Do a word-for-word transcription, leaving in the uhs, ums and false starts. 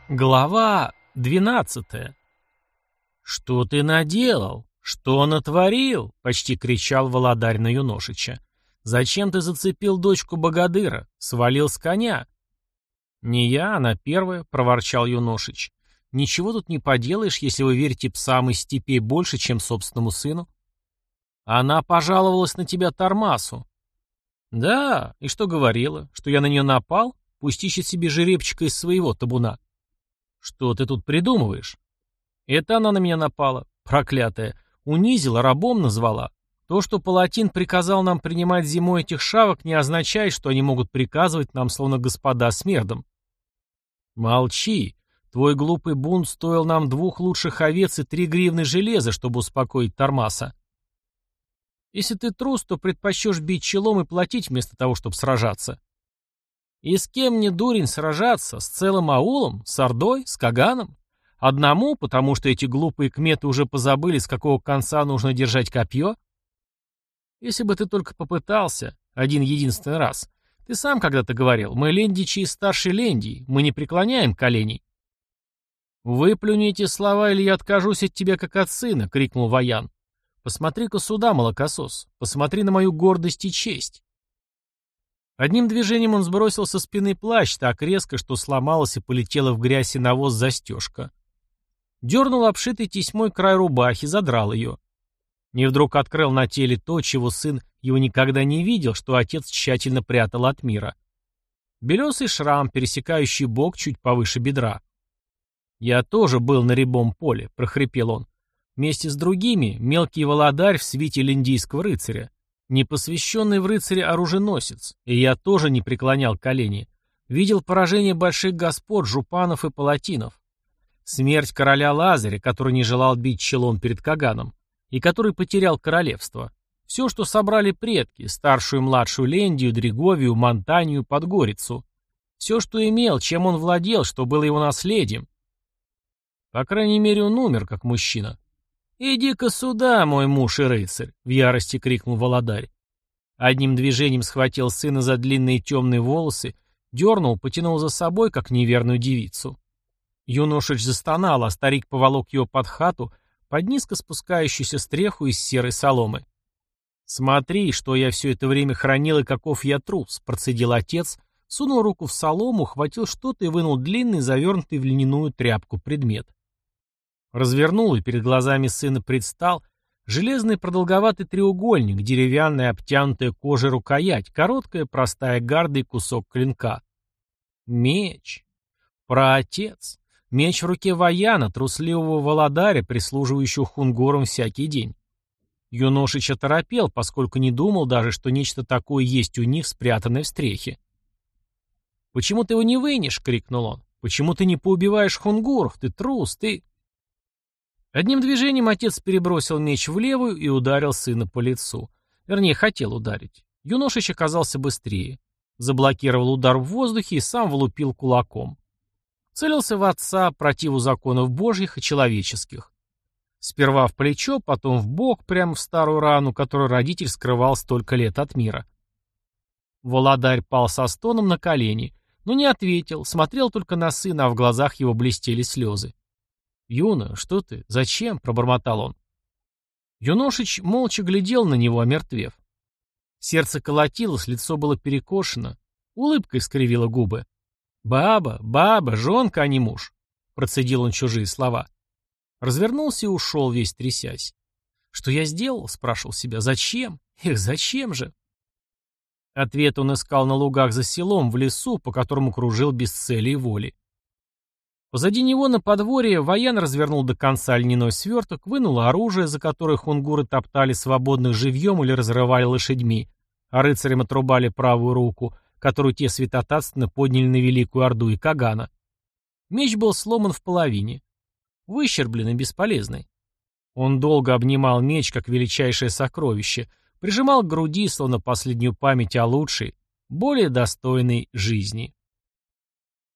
Глава двенадцатая. «Что ты наделал? Что натворил?» — почти кричал володарь на Юношича. «Зачем ты зацепил дочку богадыра? Свалил с коня?» «Не я, она первая», — проворчал Юношич. «Ничего тут не поделаешь, если вы верите псам из степей больше, чем собственному сыну». «Она пожаловалась на тебя Тормасу». «Да, и что говорила? Что я на нее напал? Пусть ищет себе жеребчика из своего табуна». «Что ты тут придумываешь?» «Это она на меня напала, проклятая. Унизила, рабом назвала. То, что Палатин приказал нам принимать зимой этих шавок, не означает, что они могут приказывать нам, словно господа смердом». «Молчи. Твой глупый бунт стоил нам двух лучших овец и три гривны железа, чтобы успокоить Тормаса. Если ты трус, то предпочтешь бить челом и платить вместо того, чтобы сражаться. И с кем мне, дурень, сражаться? С целым аулом? С Ордой? С Каганом? Одному, потому что эти глупые кметы уже позабыли, с какого конца нужно держать копье? Если бы ты только попытался, один единственный раз. Ты сам когда-то говорил, мы лендичи из старшей лендии, мы не преклоняем коленей. «Выплюни эти слова, или я откажусь от тебя, как от сына!» — крикнул Воян. «Посмотри-ка сюда, молокосос, посмотри на мою гордость и честь». Одним движением он сбросил со спины плащ так резко, что сломалась и полетела в грязь и навоз застежка. Дернул обшитый тесьмой край рубахи, задрал ее. И вдруг открыл на теле то, чего сын его никогда не видел, что отец тщательно прятал от мира. Белесый шрам, пересекающий бок чуть повыше бедра. «Я тоже был на рябом поле», — прохрипел он. «Вместе с другими мелкий володарь в свите линдийского рыцаря. Непосвященный в рыцаре оруженосец, и я тоже не преклонял колени. Видел поражение больших господ, жупанов и палатинов. Смерть короля Лазаря, который не желал бить челом перед Каганом, и который потерял королевство. Все, что собрали предки, старшую и младшую Лендию, Дреговию, Монтанию, Подгорицу. Все, что имел, чем он владел, что было его наследием. По крайней мере, он умер, как мужчина. «Иди-ка сюда, мой муж и рыцарь!» — в ярости крикнул володарь. Одним движением схватил сына за длинные темные волосы, дернул, потянул за собой, как неверную девицу. Юношич застонал, а старик поволок его под хату, под низко спускающуюся стреху из серой соломы. «Смотри, что я все это время хранил и каков я трус!» — процедил отец, сунул руку в солому, хватил что-то и вынул длинный, завернутый в льняную тряпку предмет. Развернул, и перед глазами сына предстал железный продолговатый треугольник, деревянная обтянутая кожей рукоять, короткая простая гарда и кусок клинка. Меч. Праотец. Меч в руке Вояна, трусливого володаря, прислуживающего хунгорам всякий день. Юношич оторопел, поскольку не думал даже, что нечто такое есть у них, спрятанное в стрехе. «Почему ты его не вынешь?» — крикнул он. «Почему ты не поубиваешь хунгуров? Ты трус, ты...» Одним движением отец перебросил меч в левую и ударил сына по лицу. Вернее, хотел ударить. Юношич оказался быстрее. Заблокировал удар в воздухе и сам влупил кулаком. Целился в отца, противу законов божьих и человеческих. Сперва в плечо, потом в бок, прямо в старую рану, которую родитель скрывал столько лет от мира. Володарь пал со стоном на колени, но не ответил, смотрел только на сына, а в глазах его блестели слезы. «Юна, что ты? Зачем?» — пробормотал он. Юношич молча глядел на него, омертвев. Сердце колотилось, лицо было перекошено. Улыбка искривила губы. «Баба, баба, жонка, а не муж», — процедил он чужие слова. Развернулся и ушел, весь трясясь. «Что я сделал?» — спрашивал себя. «Зачем? Эх, зачем же?» Ответ он искал на лугах за селом, в лесу, по которому кружил без цели и воли. Позади него на подворье Воян развернул до конца льняной сверток, вынул оружие, за которое хунгуры топтали свободных живьем или разрывали лошадьми, а рыцарям отрубали правую руку, которую те святотатственно подняли на Великую Орду и Кагана. Меч был сломан в половине. Выщербленный, бесполезный. Он долго обнимал меч, как величайшее сокровище, прижимал к груди, словно последнюю память о лучшей, более достойной жизни.